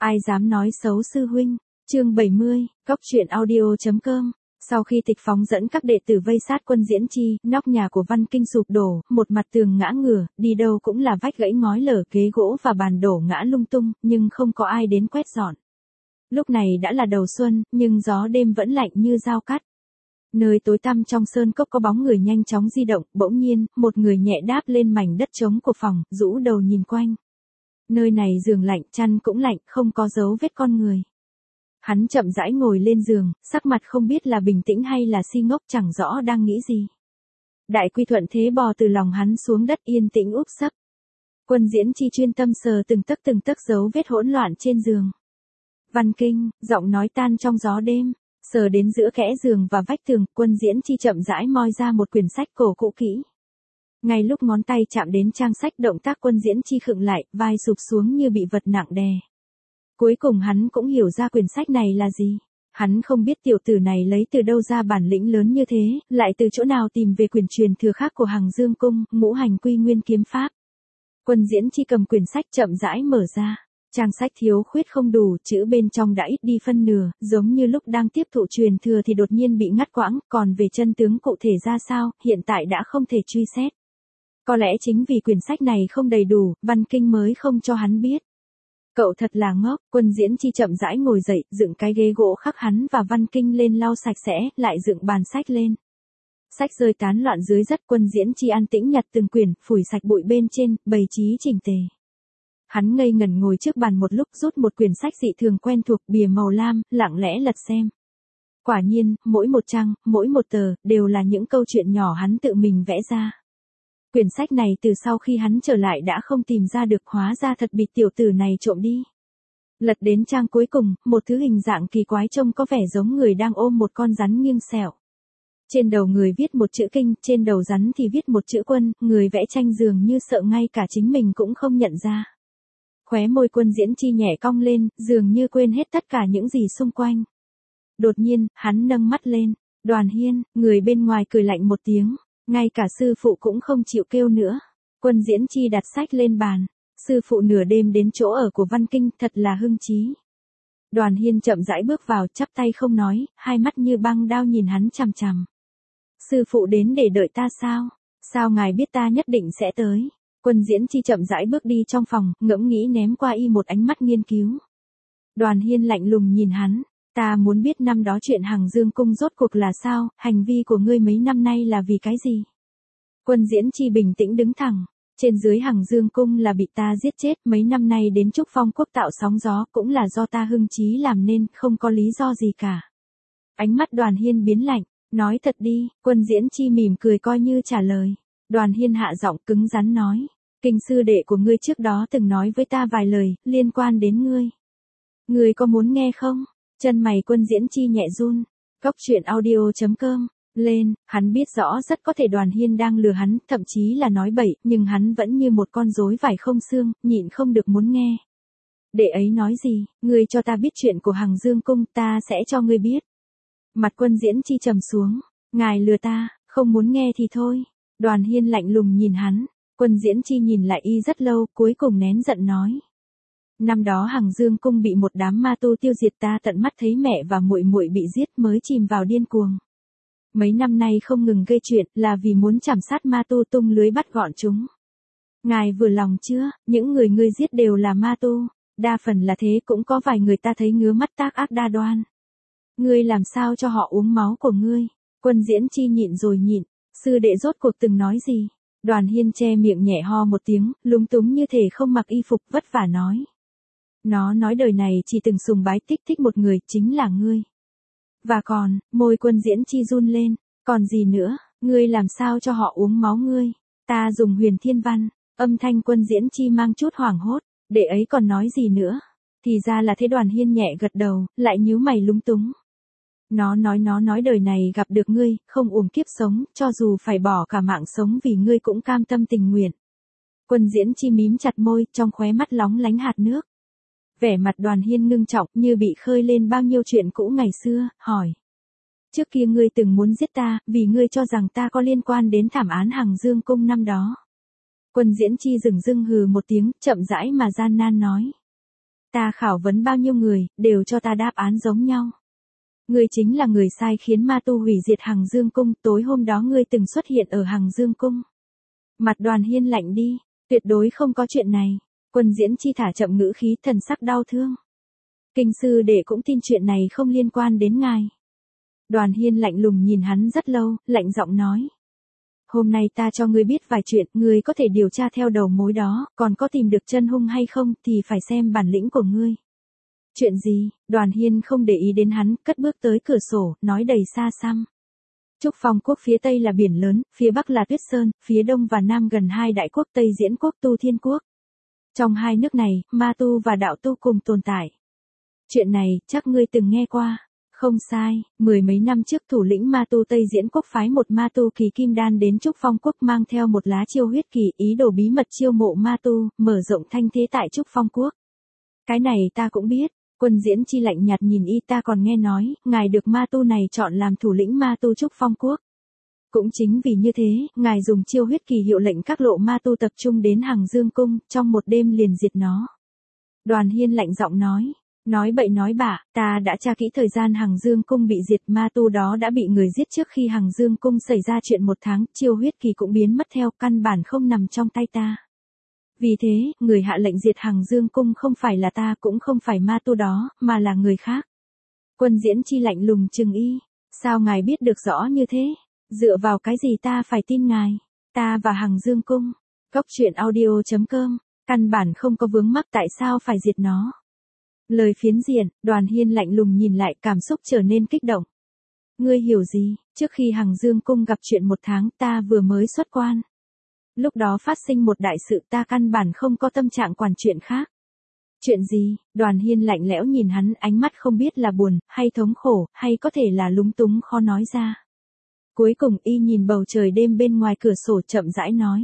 Ai dám nói xấu sư huynh? Chương 70, Cóc truyện audio.com. Sau khi Tịch Phóng dẫn các đệ tử vây sát Quân Diễn Chi, nóc nhà của Văn Kinh sụp đổ, một mặt tường ngã ngửa, đi đâu cũng là vách gãy ngói lở, ghế gỗ và bàn đổ ngã lung tung, nhưng không có ai đến quét dọn. Lúc này đã là đầu xuân, nhưng gió đêm vẫn lạnh như dao cắt. Nơi tối tăm trong sơn cốc có bóng người nhanh chóng di động, bỗng nhiên, một người nhẹ đáp lên mảnh đất trống của phòng, rũ đầu nhìn quanh. Nơi này giường lạnh, chăn cũng lạnh, không có dấu vết con người. Hắn chậm rãi ngồi lên giường, sắc mặt không biết là bình tĩnh hay là si ngốc, chẳng rõ đang nghĩ gì. Đại Quy thuận thế bò từ lòng hắn xuống đất, yên tĩnh úp sấp. Quân Diễn Chi chuyên tâm sờ từng tấc dấu vết hỗn loạn trên giường. Văn Kinh, giọng nói tan trong gió đêm, sờ đến giữa kẽ giường và vách tường, Quân Diễn Chi chậm rãi moi ra một quyển sách cổ cũ kỹ. Ngay lúc ngón tay chạm đến trang sách, động tác Quân Diễn Chi khựng lại, vai sụp xuống như bị vật nặng đè. Cuối cùng hắn cũng hiểu ra quyển sách này là gì. Hắn không biết tiểu tử này lấy từ đâu ra bản lĩnh lớn như thế, lại từ chỗ nào tìm về quyển truyền thừa khác của Hằng Dương Cung, Ngũ Hành Quy Nguyên kiếm pháp. Quân Diễn Chi cầm quyển sách chậm rãi mở ra. Trang sách thiếu khuyết không đủ, chữ bên trong đã ít đi phân nửa, giống như lúc đang tiếp thụ truyền thừa thì đột nhiên bị ngắt quãng, còn về chân tướng cụ thể ra sao, hiện tại đã không thể truy xét. Có lẽ chính vì quyển sách này không đầy đủ, Văn Kinh mới không cho hắn biết. Cậu thật là ngốc. Quân Diễn Chi chậm rãi ngồi dậy, dựng cái ghế gỗ khắc hắn và Văn Kinh lên lau sạch sẽ, lại dựng bàn sách lên. Sách rơi tán loạn dưới đất, Quân Diễn Chi an tĩnh nhặt từng quyển, phủi sạch bụi bên trên, bày trí chỉnh tề. Hắn ngây ngẩn ngồi trước bàn một lúc, rút một quyển sách dị thường quen thuộc, bìa màu lam, lặng lẽ lật xem. Quả nhiên, mỗi một trang, mỗi một tờ, đều là những câu chuyện nhỏ hắn tự mình vẽ ra. Quyển sách này từ sau khi hắn trở lại đã không tìm ra được, hóa ra thật bị tiểu tử này trộm đi. Lật đến trang cuối cùng, một thứ hình dạng kỳ quái trông có vẻ giống người đang ôm một con rắn nghiêng sẹo. Trên đầu người viết một chữ kinh, trên đầu rắn thì viết một chữ quân, người vẽ tranh dường như sợ ngay cả chính mình cũng không nhận ra. Khóe môi Quân Diễn Chi nhẹ cong lên, dường như quên hết tất cả những gì xung quanh. Đột nhiên, hắn nâng mắt lên. Đoàn Hiên, người bên ngoài cười lạnh một tiếng. Ngay cả sư phụ cũng không chịu kêu nữa. Quân Diễn Chi đặt sách lên bàn. Sư phụ nửa đêm đến chỗ ở của Văn Kinh, thật là hưng trí. Đoàn Hiên chậm rãi bước vào, chắp tay không nói, hai mắt như băng đao nhìn hắn chằm chằm. Sư phụ đến để đợi ta sao? Sao ngài biết ta nhất định sẽ tới? Quân Diễn Chi chậm rãi bước đi trong phòng, ngẫm nghĩ ném qua y một ánh mắt nghiên cứu. Đoàn Hiên lạnh lùng nhìn hắn. Ta muốn biết năm đó chuyện Hằng Dương Cung rốt cuộc là sao, hành vi của ngươi mấy năm nay là vì cái gì? Quân Diễn Chi bình tĩnh đứng thẳng. Trên dưới Hằng Dương Cung là bị ta giết chết, mấy năm nay đến Trúc Phong Quốc tạo sóng gió cũng là do ta hưng trí làm nên, không có lý do gì cả. Ánh mắt Đoàn Hiên biến lạnh, nói thật đi. Quân Diễn Chi mỉm cười coi như trả lời. Đoàn Hiên hạ giọng cứng rắn nói. Kinh sư đệ của ngươi trước đó từng nói với ta vài lời, liên quan đến ngươi. Ngươi có muốn nghe không? Chân mày Quân Diễn Chi nhẹ run. Cóc truyện audio.com. Lên, hắn biết rõ rất có thể Đoàn Hiên đang lừa hắn, thậm chí là nói bậy, nhưng hắn vẫn như một con rối vải không xương, nhịn không được muốn nghe. Đệ ấy nói gì? Ngươi cho ta biết chuyện của Hằng Dương Cung, ta sẽ cho ngươi biết. Mặt Quân Diễn Chi trầm xuống. Ngài lừa ta, không muốn nghe thì thôi. Đoàn Hiên lạnh lùng nhìn hắn. Quân Diễn Chi nhìn lại y rất lâu, cuối cùng nén giận nói. Năm đó Hằng Dương Cung bị một đám ma tu tiêu diệt, ta tận mắt thấy mẹ và muội muội bị giết mới chìm vào điên cuồng. Mấy năm nay không ngừng gây chuyện là vì muốn chảm sát ma tu, tung lưới bắt gọn chúng. Ngài vừa lòng chưa? Những người ngươi giết đều là ma tu. Đa phần là thế, cũng có vài người ta thấy ngứa mắt tác ác đa đoan. Ngươi làm sao cho họ uống máu của ngươi? Quân Diễn Chi nhịn rồi nhịn. Sư đệ rốt cuộc từng nói gì? Đoàn Hiên che miệng nhẹ ho một tiếng, lúng túng như thể không mặc y phục, vất vả nói. Nó nói đời này chỉ từng sùng bái thích một người, chính là ngươi. Và còn, môi Quân Diễn Chi run lên, còn gì nữa, ngươi làm sao cho họ uống máu ngươi? Ta dùng huyền thiên văn. Âm thanh Quân Diễn Chi mang chút hoảng hốt, đệ ấy còn nói gì nữa? Thì ra là thế. Đoàn Hiên nhẹ gật đầu, lại nhíu mày lúng túng. Nó nói đời này gặp được ngươi, không uổng kiếp sống, cho dù phải bỏ cả mạng sống vì ngươi cũng cam tâm tình nguyện. Quân Diễn Chi mím chặt môi, trong khóe mắt lóng lánh hạt nước. Vẻ mặt Đoàn Hiên ngưng trọng như bị khơi lên bao nhiêu chuyện cũ ngày xưa, hỏi. Trước kia ngươi từng muốn giết ta, vì ngươi cho rằng ta có liên quan đến thảm án Hằng Dương Cung năm đó. Quân Diễn Chi dửng dưng hừ một tiếng, chậm rãi mà gian nan nói. Ta khảo vấn bao nhiêu người, đều cho ta đáp án giống nhau. Ngươi chính là người sai khiến ma tu hủy diệt Hằng Dương Cung, tối hôm đó ngươi từng xuất hiện ở Hằng Dương Cung. Mặt Đoàn Hiên lạnh đi, tuyệt đối không có chuyện này. Quân Diễn Chi thả chậm ngữ khí, thần sắc đau thương. Kinh sư đệ cũng tin chuyện này không liên quan đến ngài. Đoàn Hiên lạnh lùng nhìn hắn rất lâu, lạnh giọng nói. Hôm nay ta cho ngươi biết vài chuyện, ngươi có thể điều tra theo đầu mối đó, còn có tìm được chân hung hay không thì phải xem bản lĩnh của ngươi. Chuyện gì? Đoàn Hiên không để ý đến hắn, cất bước tới cửa sổ, nói đầy xa xăm. Trúc Phong quốc phía tây là biển lớn, phía bắc là Tuyết Sơn, phía đông và nam gần hai đại quốc Tây Diễn quốc Tu Thiên quốc. Trong hai nước này, ma tu và đạo tu cùng tồn tại. Chuyện này, chắc ngươi từng nghe qua. Không sai, mười mấy năm trước thủ lĩnh ma tu Tây Diễn quốc phái một ma tu kỳ kim đan đến Trúc Phong quốc mang theo một lá chiêu huyết kỳ, ý đồ bí mật chiêu mộ ma tu, mở rộng thanh thế tại Trúc Phong quốc. Cái này ta cũng biết. Quân Diễn Chi lạnh nhạt nhìn y, ta còn nghe nói, ngài được ma tu này chọn làm thủ lĩnh ma tu Trúc Phong quốc. Cũng chính vì như thế, ngài dùng chiêu huyết kỳ hiệu lệnh các lộ ma tu tập trung đến Hằng Dương Cung, trong một đêm liền diệt nó. Đoàn Hiên lạnh giọng nói bậy nói bạ, ta đã tra kỹ thời gian Hằng Dương Cung bị diệt, ma tu đó đã bị người giết trước khi Hằng Dương Cung xảy ra chuyện 1 tháng, chiêu huyết kỳ cũng biến mất theo, căn bản không nằm trong tay ta. Vì thế, người hạ lệnh diệt Hằng Dương Cung không phải là ta, cũng không phải ma tu đó, mà là người khác. Quân Diễn Chi lạnh lùng trừng y, sao ngài biết được rõ như thế? Dựa vào cái gì ta phải tin ngài? Ta và Hằng Dương Cung, Góc Truyện Audio.com, căn bản không có vướng mắc, tại sao phải diệt nó? Lời phiến diện, Đoàn Hiên lạnh lùng nhìn lại, cảm xúc trở nên kích động. Ngươi hiểu gì? Trước khi Hằng Dương Cung gặp chuyện 1 tháng, ta vừa mới xuất quan. Lúc đó phát sinh một đại sự, ta căn bản không có tâm trạng quản chuyện khác. Chuyện gì? Đoàn Hiên lạnh lẽo nhìn hắn, ánh mắt không biết là buồn, hay thống khổ, hay có thể là lúng túng khó nói ra. Cuối cùng y nhìn bầu trời đêm bên ngoài cửa sổ, chậm rãi nói.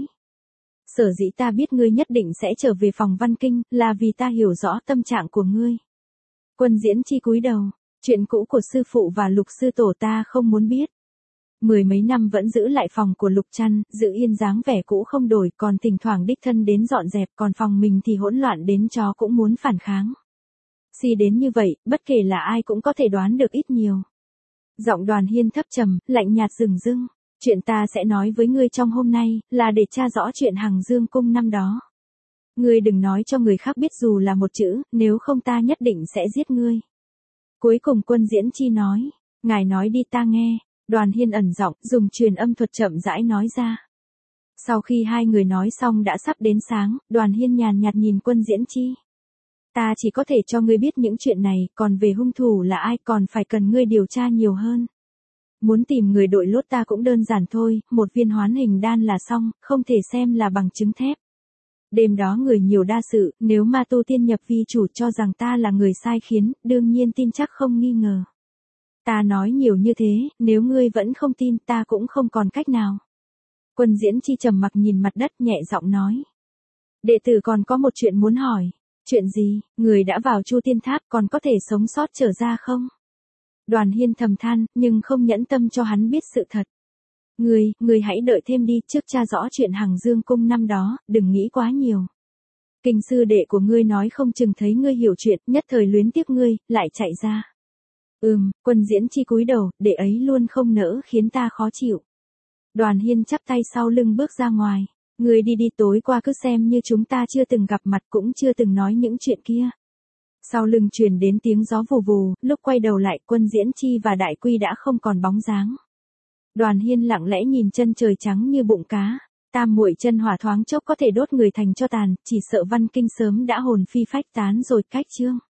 Sở dĩ ta biết ngươi nhất định sẽ trở về phòng Văn Kinh, là vì ta hiểu rõ tâm trạng của ngươi. Quân Diễn Chi cúi đầu, chuyện cũ của sư phụ và Lục sư tổ ta không muốn biết. 10 mấy năm vẫn giữ lại phòng của Lục Trăn, giữ yên dáng vẻ cũ không đổi, còn thỉnh thoảng đích thân đến dọn dẹp, còn phòng mình thì hỗn loạn đến chó cũng muốn phản kháng. Si đến như vậy, bất kể là ai cũng có thể đoán được ít nhiều. Giọng Đoàn Hiên thấp trầm, lạnh nhạt dửng dưng. Chuyện ta sẽ nói với ngươi trong hôm nay, là để tra rõ chuyện Hằng Dương Cung năm đó. Ngươi đừng nói cho người khác biết dù là một chữ, nếu không ta nhất định sẽ giết ngươi. Cuối cùng Quân Diễn Chi nói, ngài nói đi ta nghe. Đoàn Hiên ẩn giọng, dùng truyền âm thuật chậm rãi nói ra. Sau khi hai người nói xong đã sắp đến sáng, Đoàn Hiên nhàn nhạt nhìn Quân Diễn Chi. Ta chỉ có thể cho ngươi biết những chuyện này, còn về hung thủ là ai còn phải cần ngươi điều tra nhiều hơn. Muốn tìm người đội lốt ta cũng đơn giản thôi, một viên hoán hình đan là xong, không thể xem là bằng chứng thép. Đêm đó người nhiều đa sự, nếu ma tu tiên nhập vi chủ cho rằng ta là người sai khiến, đương nhiên tin chắc không nghi ngờ. Ta nói nhiều như thế, nếu ngươi vẫn không tin ta cũng không còn cách nào. Quân Diễn Chi trầm mặc nhìn mặt đất, nhẹ giọng nói. Đệ tử còn có một chuyện muốn hỏi. Chuyện gì? Người đã vào Chu Tiên Tháp còn có thể sống sót trở ra không? Đoàn Hiên thầm than, nhưng không nhẫn tâm cho hắn biết sự thật. Ngươi hãy đợi thêm đi, trước tra rõ chuyện Hằng Dương Cung năm đó, đừng nghĩ quá nhiều. Kinh sư đệ của ngươi nói không chừng thấy ngươi hiểu chuyện, nhất thời luyến tiếc ngươi, lại chạy ra. Quân Diễn Chi cúi đầu, để ấy luôn không nỡ khiến ta khó chịu. Đoàn Hiên chắp tay sau lưng bước ra ngoài. Ngươi đi tối qua cứ xem như chúng ta chưa từng gặp mặt, cũng chưa từng nói những chuyện kia. Sau lưng truyền đến tiếng gió vù vù, lúc quay đầu lại Quân Diễn Chi và Đại Quy đã không còn bóng dáng. Đoàn Hiên lặng lẽ nhìn chân trời trắng như bụng cá. Tam muội chân hỏa thoáng chốc có thể đốt người thành tro tàn, chỉ sợ Văn Kinh sớm đã hồn phi phách tán rồi. Cách chương